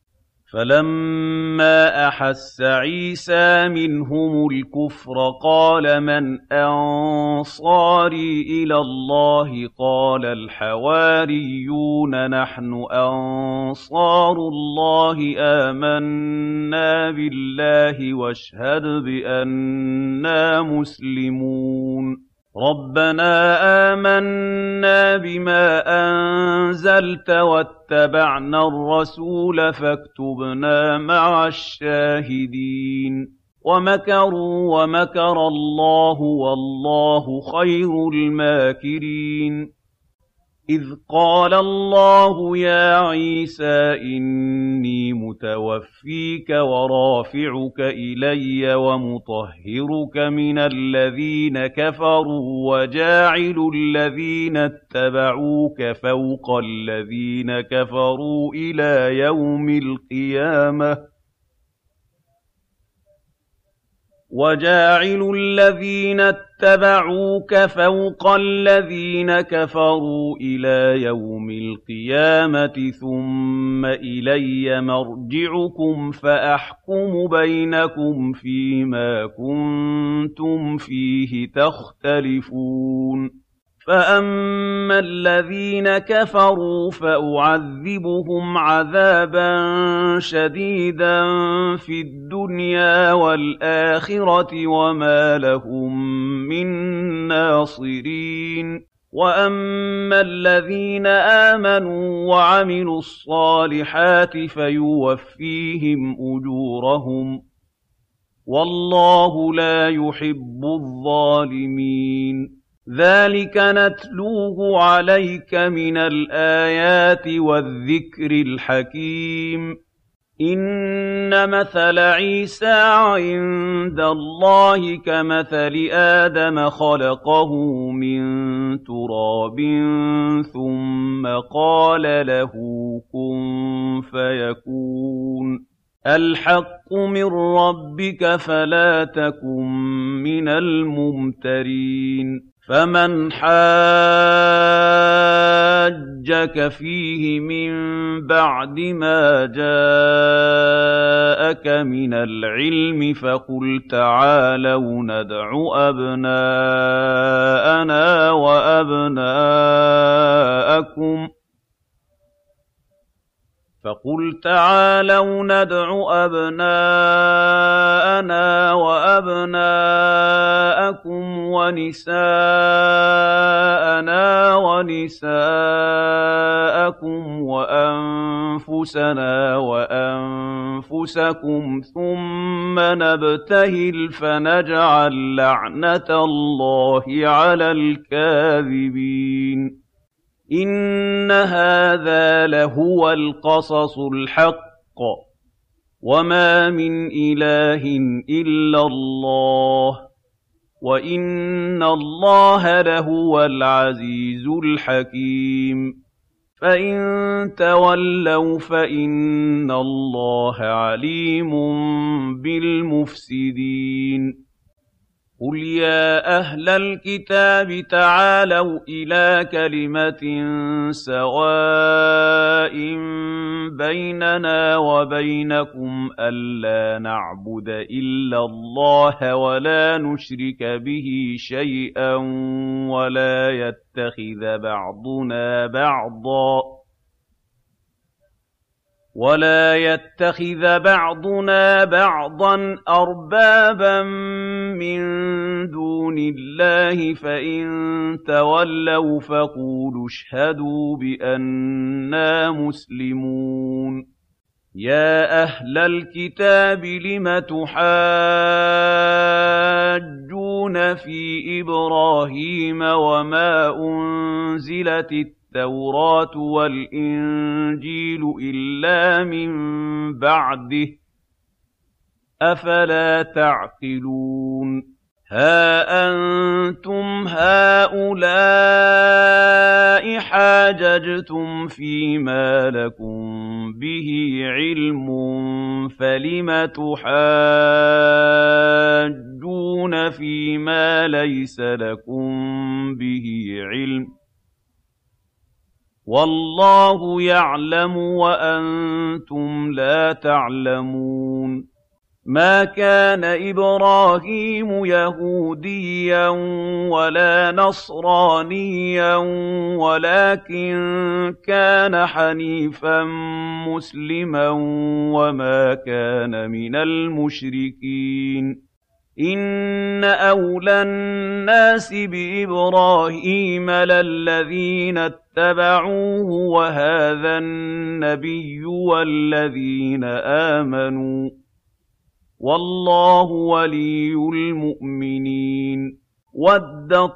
فلما أحس عيسى منهم الكفر قال من أنصاري إلى الله قال الحواريون نحن أنصار الله آمنا بالله واشهد بأننا مسلمون ربنا آمنا بما أنزلت واتبعنا الرسول فاكتبنا مع الشاهدين ومكروا ومكر الله والله خير الماكرين إذ قال الله يا عيسى إني متوفيك ورافعك إلي ومطهرك من الذين كفروا وجاعل الذين اتبعوك فوق الذين كفروا إلى يوم القيامة وجاعل الذين اتبعوك فوق الذين كفروا إلى يوم القيامة ثم إلي مرجعكم فأحكم بينكم فيما كنتم فيه تختلفون فأما الذين كفروا فأعذبهم عذابا شديدا في الدنيا والآخرة وما لهم من ناصرين وأما الذين آمنوا وعملوا الصالحات فيوفيهم أجورهم والله لا يحب الظالمين ذلك نتلوه عليك من الآيات والذكر الحكيم إن مثل عيسى عند الله كمثل آدم خلقه من تراب ثم قال له كن فيكون الحق من ربك فلا تكن من الممترين فمن حاجك حَاجَّكَ فِيهِ مِن بَعْدِ مَا جَاءَكَ مِنَ الْعِلْمِ فَقُلْ تَعَالَوْا نَدْعُ أَبْنَاءَنَا وَأَبْنَاءَكُمْ وَنِسَاءَنَا وَنِسَاءَكُمْ وَأَنفُسَنَا وَأَنفُسَكُمْ ثُمَّ نَبْتَهِلْ فَنَجْعَلْ لَعْنَتَ اللَّهِ عَلَى الْكَاذِبِينَ إِنَّ هَٰذَا لَهُوَ الْقَصَصُ الْحَقُّ وَمَا مِنْ إِلَٰهٍ إِلَّا اللَّهُ وَإِنَّ اللَّهَ لَهُوَ الْعَزِيزُ الْحَكِيمُ فَإِن تَوَلَّوْا فَإِنَّ اللَّهَ عَلِيمٌ بِالْمُفْسِدِينَ قُلْ يَا أَهْلَ الْكِتَابِ تَعَالَوْا إِلَىٰ كَلِمَةٍ سَوَاءٍ بَيْنَنَا وَبَيْنَكُمْ أَلَّا نَعْبُدَ إِلَّا اللَّهَ وَلَا نُشْرِكَ بِهِ شَيْئًا ولا يتخذ بعضنا بعضا أربابا من دون الله فإن تولوا فقولوا اشهدوا بأننا مسلمون يا أهل الكتاب لم تحاجون في إبراهيم وما أنزلت التوراة والإنجيل إلا من بعده أفلا تعقلون ها أنتم هؤلاء حاججتم فيما لكم به علم فلم تحاجون فيما ليس لكم به علم والله يعلم وأنتم لا تعلمون ما كان إبراهيم يهوديا ولا نصرانيا ولكن كان حنيفا مسلما وما كان من المشركين إن أولى الناس بإبراهيم للذين اتبعوه وهذا النبي والذين آمنوا والله ولي المؤمنين ودت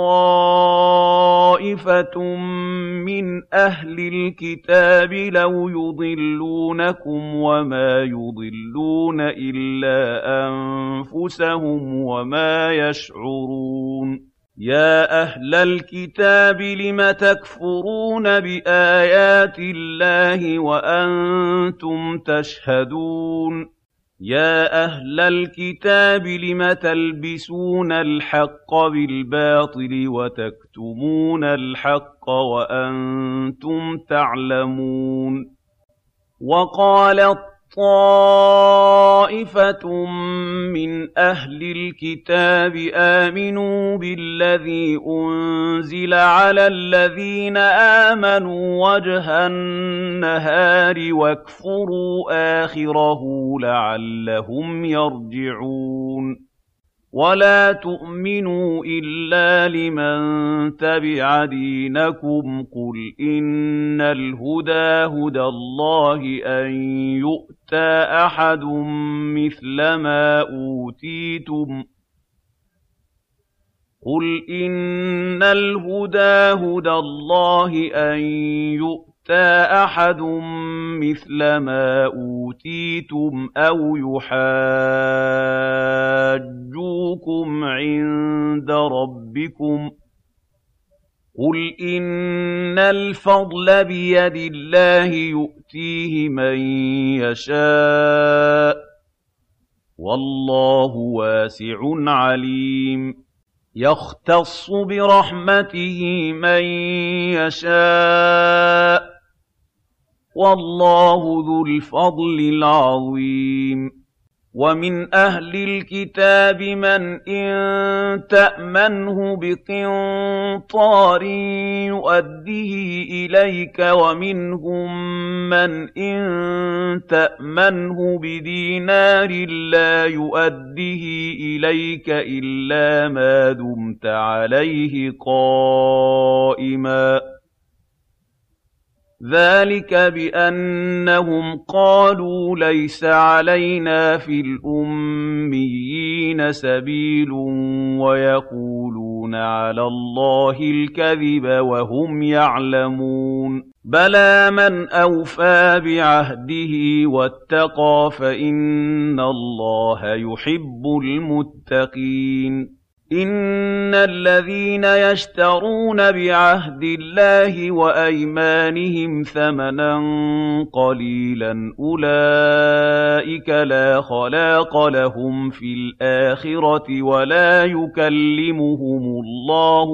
طائفة من أهل الكتاب لو يضلونكم وما يضلون إلا أنفسهم وما يشعرون يا أهل الكتاب لم تكفرون بآيات الله وأنتم تشهدون يا أهل الكتاب لم تلبسون الحق بالباطل وتكتمون الحق وأنتم تعلمون وقالت طائفة من أهل الكتاب آمنوا بالذي أنزل على الذين آمنوا وجه النهار واكفروا آخره لعلهم يرجعون ولا تؤمنوا إلا لمن تبع دينكم قل إن الهدى هدى الله أن يؤتى أحد مثل ما أوتيتم قل إن الهدى هدى الله أن يؤتى أحد مثل ما أوتيتم أو يحاجوكم عند ربكم قل إن الفضل بيد الله يؤتيه من يشاء والله واسع عليم يَخْتَصُّ بِرَحْمَتِهِ مَن يَشَاءُ ۗ وَاللَّهُ ذُو الْفَضْلِ الْعَظِيمِ وَمِنْ أَهْلِ الْكِتَابِ مَنْ إِن تَأْمَنْهُ بِقِنطَارٍ يُؤَدِّهِ إِلَيْكَ وَمِنْهُم مَّنْ إِن تَأْمَنْهُ بِدِينَارٍ لَّا يُؤَدِّهِ إِلَيْكَ إِلَّا مَا دُمْتَ عَلَيْهِ قَائِمًا ۗ ذَٰلِكَ بِأَنَّهُمْ قَالُوا لَيْسَ عَلَيْنَا فِي الْأُمِّيِّينَ سَبِيلٌ وَيَقُولُونَ عَلَى اللَّهِ الْكَذِبَ وَهُمْ يَعْلَمُونَ بَلَىٰ مَنْ أَوْفَىٰ بِعَهْدِهِ وَاتَّقَىٰ فَإِنَّ اللَّهَ يُحِبُّ الْمُتَّقِينَ إِنَّ الَّذِينَ يَشْتَرُونَ بِعَهْدِ اللَّهِ وَأَيْمَانِهِمْ ثَمَنًا قَلِيلًا أُولَٰئِكَ لَا خَلَاقَ لَهُمْ فِي الْآخِرَةِ وَلَا يُكَلِّمُهُمُ اللَّهُ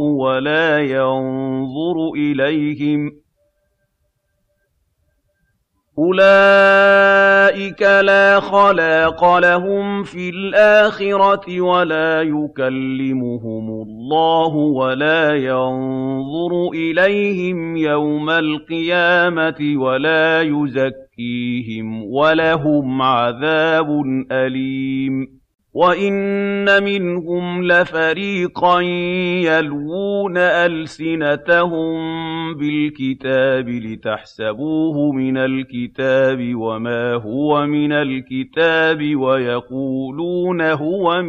وَلَا يَنظُرُ إِلَيْهِمْ يَوْمَ الْقِيَامَةِ وَلَا يُزَكِّيهِمْ وَلَهُمْ عَذَابٌ أَلِيمٌ وَإِنَّ مِنْهُمْ لَفَرِيقًا يَلْوُونَ أَلْسِنَتَهُم بِالْكِتَابِ لِتَحْسَبُوهُ مِنَ الْكِتَابِ وَمَا هُوَ مِنَ الْكِتَابِ وَيَقُولُونَ هُوَ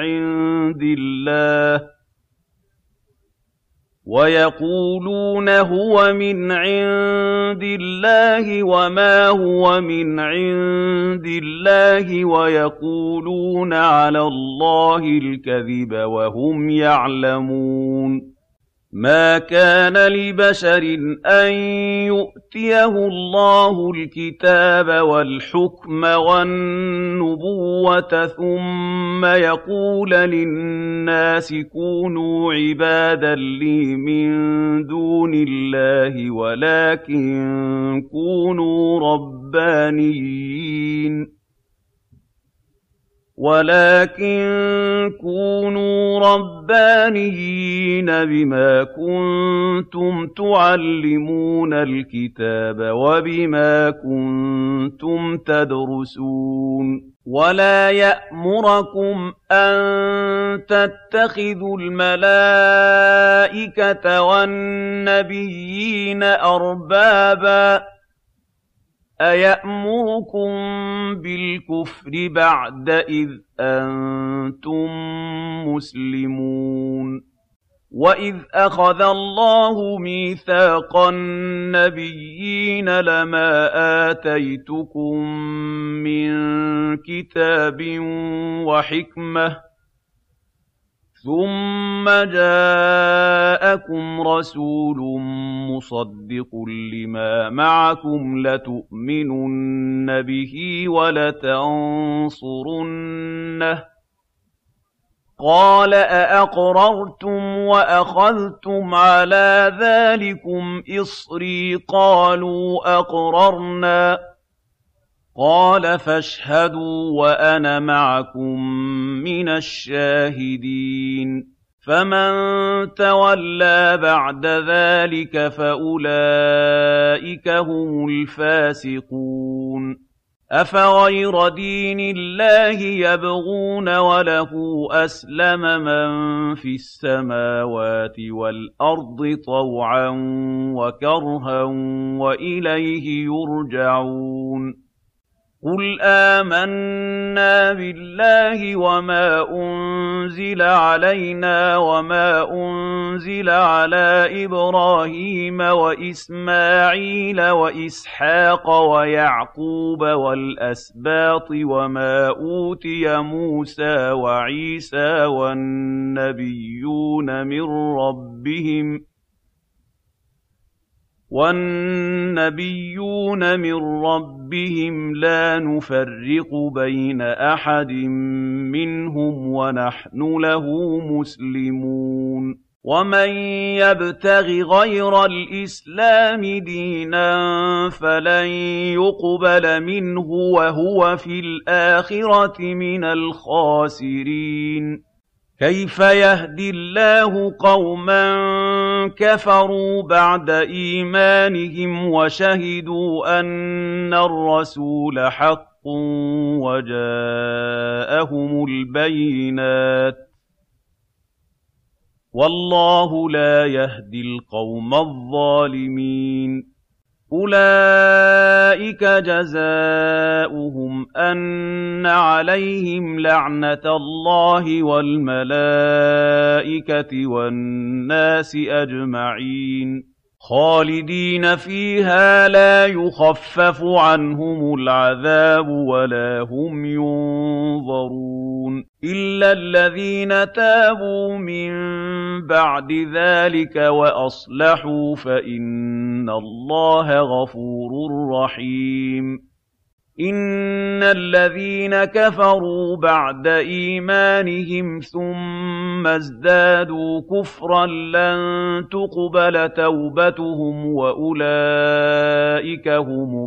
مِنْ عِندِ اللَّهِ وَمَا هُوَ مِنْ عِندِ اللَّهِ وَيَقُولُونَ عَلَى اللَّهِ الْكَذِبَ وَهُمْ يَعْلَمُونَ مَا كَانَ لِبَشَرٍ أَن يُؤْتِيَهُ اللَّهُ الْكِتَابَ وَالْحُكْمَ وَالنُّبُوَّةَ ثُمَّ يَقُولَ لِلنَّاسِ كُونُوا عِبَادًا لِّي مِن دُونِ اللَّهِ وَلَٰكِن كُونُوا رَبَّانِيِّينَ بِمَا كُنتُمْ تُعَلِّمُونَ الْكِتَابَ وَبِمَا كُنتُمْ تَدْرُسُونَ وَلَا يَأْمُرَكُمْ أَن تَتَّخِذُوا الْمَلَائِكَةَ وَالنَّبِيِّينَ أَرْبَابًا ۗ أَيَأْمُرُكُم بِالْكُفْرِ بَعْدَ إِذْ أَنتُم مُّسْلِمُونَ وَإِذْ أَخَذَ اللَّهُ مِيثَاقَ النَّبِيِّينَ لَمَا آتَيْتُكُم مِّن كِتَابٍ وَحِكْمَةٍ ثُمَّ جَاءَكُمْ رَسُولٌ مُّصَدِّقٌ لِّمَا مَعَكُمْ لَتُؤْمِنُنَّ بِهِ وَلَتَنصُرُنَّهُ ۚ قَالَ أَأَقْرَرْتُمْ وَأَخَذْتُمْ عَلَىٰ ذَٰلِكُمْ إِصْرِي ۖ قَالُوا أَقْرَرْنَا ۚ قَالَ فَاشْهَدُوا وَأَنَا مَعَكُم مِّنَ الشَّاهِدِينَ فَمَن تَوَلَّىٰ بَعْدَ ذَٰلِكَ فَأُولَٰئِكَ هُمُ الْفَاسِقُونَ أَفَغَيْرَ دِينِ اللَّهِ يَبْغُونَ وَلَهُ أَسْلَمَ مَن فِي السَّمَاوَاتِ وَالْأَرْضِ طَوْعًا وَكَرْهًا وَإِلَيْهِ يُرْجَعُونَ قُلْ آمَنَّا بِاللَّهِ وَمَا أُنزِلَ عَلَيْنَا وَمَا أُنزِلَ عَلَىٰ إِبْرَاهِيمَ وَإِسْمَاعِيلَ وَإِسْحَاقَ وَيَعْقُوبَ وَالْأَسْبَاطِ وَمَا أُوتِيَ مُوسَىٰ وَعِيسَىٰ وَالنَّبِيُّونَ مِن رَّبِّهِمْ وَالنَّبِيُّونَ مِن رَّبِّهِمْ لَا نُفَرِّقُ بَيْنَ أَحَدٍ مِّنْهُمْ وَنَحْنُ لَهُ مُسْلِمُونَ وَمَن يَبْتَغِ غَيْرَ الْإِسْلَامِ دِينًا فَلَن يُقْبَلَ مِنْهُ وَهُوَ فِي الْآخِرَةِ مِنَ الْخَاسِرِينَ كَيْفَ يَهْدِي اللَّهُ قَوْمًا كَفَرُوا بَعْدَ إِيمَانِهِمْ وَشَهِدُوا أَنَّ الرَّسُولَ حَقٌّ وَجَاءَهُمُ الْبَيِّنَاتُ ۚ وَاللَّهُ لَا يَهْدِي الْقَوْمَ الظَّالِمِينَ أُولَٰئِكَ جَزَاؤُهُمْ أَنَّ عَلَيْهِمْ لَعْنَةَ اللَّهِ وَالْمَلَائِكَةِ وَالنَّاسِ أَجْمَعِينَ خَالِدِينَ فِيهَا لَا يُخَفَّفُ عَنْهُمُ الْعَذَابُ وَلَا هُمْ يُنظَرُونَ إِلَّا الَّذِينَ تَابُوا مِن بَعْدِ ذَٰلِكَ وَأَصْلَحُوا فَإِنَّ اللَّهَ غَفُورٌ رَّحِيمٌ إِنَّ الَّذِينَ كَفَرُوا بَعْدَ إِيمَانِهِمْ ثُمَّ ازْدَادُوا كُفْرًا لَّن تُقْبَلَ تَوْبَتُهُمْ وَأُولَٰئِكَ هُمُ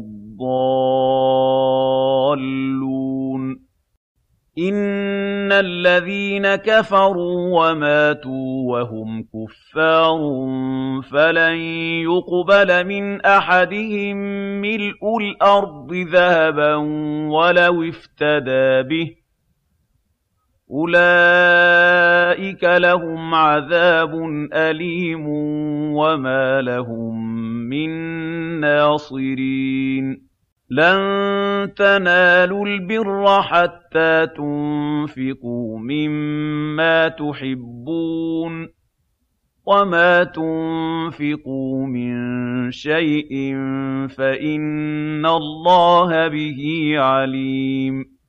الضَّالُّونَ إِنَّ الَّذِينَ كَفَرُوا وَمَاتُوا وَهُمْ كُفَّارٌ فَلَن يُقْبَلَ مِنْ أَحَدِهِم مِّلْءُ الْأَرْضِ ذَهَبًا وَلَوِ افْتَدَىٰ بِهِ ۗ أُولَٰئِكَ لَهُمْ عَذَابٌ أَلِيمٌ وَمَا لَهُم مِّن نَّاصِرِينَ لَن تَنَالُوا الْبِرَّ حَتَّىٰ تُنفِقُوا مِمَّا تُحِبُّونَ ۚ وَمَا تُنفِقُوا مِن شَيْءٍ فَإِنَّ اللَّهَ بِهِ عَلِيمٌ